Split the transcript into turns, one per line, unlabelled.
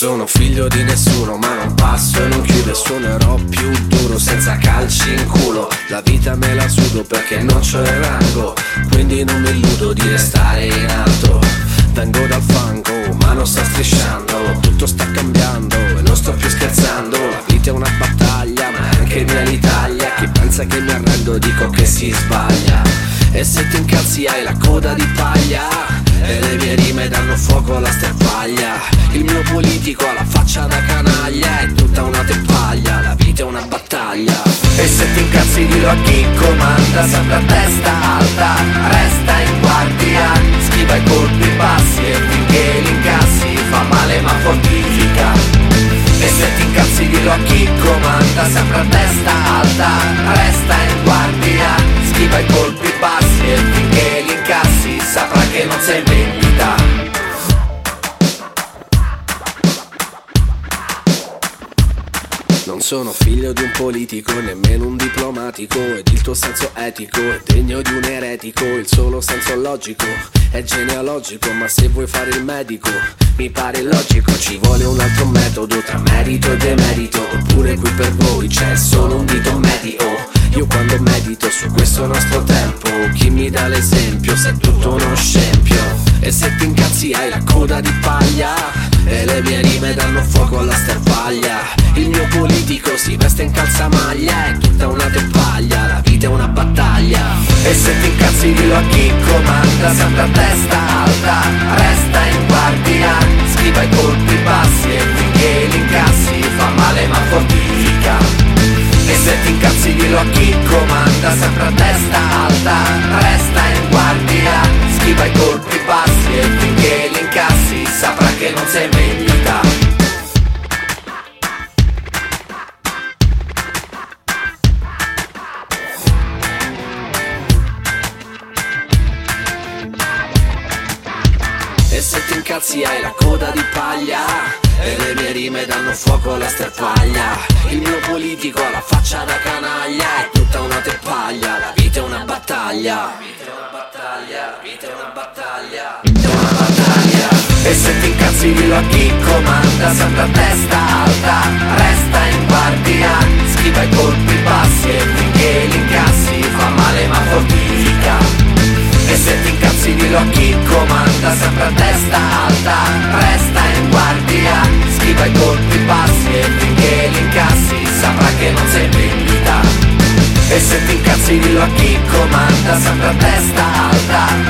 sono figlio di nessuno, ma non passo e non chiudo e suonerò più duro senza calci in culo. La vita me la sudo perché non c'ho il rango, quindi non mi illudo di restare in alto. Vengo dal fango, ma non sta strisciando, tutto sta cambiando e non sto più scherzando. La vita è una battaglia, ma è anche mia l'Italia. Chi pensa che mi arrendo dico che si sbaglia. E se ti incazzi hai la coda di paglia e le mie rime danno fuoco alla sterpaglia. Il mio politico ha la faccia da canaglia, è tutta una teppaglia, la vita è una battaglia. E se ti incazzi dillo a chi comanda, sempre a testa alta, resta in guardia, schiva i colpi bassi e finché li incassi fa male ma fortifica. E se ti incazzi dillo a chi comanda, sempre a testa alta, resta in guardia, schiva i colpi bassi e finché li incassi saprà che non sei in vendita. Non sono figlio di un politico, nemmeno un diplomatico, ed il tuo senso etico è degno di un eretico. Il solo senso logico è genealogico, ma se vuoi fare il medico mi pare logico. Ci vuole un altro metodo tra merito e demerito, oppure qui per voi c'è solo un dito medio. Io quando medito su questo nostro tempo, chi mi dà l'esempio se è tutto uno scempio. E se ti incazzi hai la coda di paglia e le mie rime danno fuoco alla sterpaglia. Il mio politico si veste in calzamaglia, è tutta una teppaglia, la vita è una battaglia. E se ti incazzi dillo a chi comanda, sempre a testa alta, resta in guardia, schiva i colpi bassi e finché li incassi fa male ma fortifica. E se ti incazzi dillo a chi comanda, sempre a testa alta, resta in guardia, schiva i colpi bassi e finché li incassi saprà che non sei in vendita. E se ti incazzi hai la coda di paglia e le mie rime danno fuoco alla sterpaglia. Il mio politico ha la faccia da canaglia, è tutta una teppaglia, la vita è una battaglia. La vita è una battaglia, la vita è una battaglia, la vita è una battaglia. E se ti incazzi dillo a chi comanda, sempre a testa alta, resta in guardia, schiva i colpi bassi e finché li incassi fa male ma fortifica. E se ti incazzi dillo a chi comanda, sempre a testa alta, resta in guardia, schiva i colpi bassi e finché li incassi saprà che non sei in vendita. E se ti incazzi dillo a chi comanda, sempre a testa alta,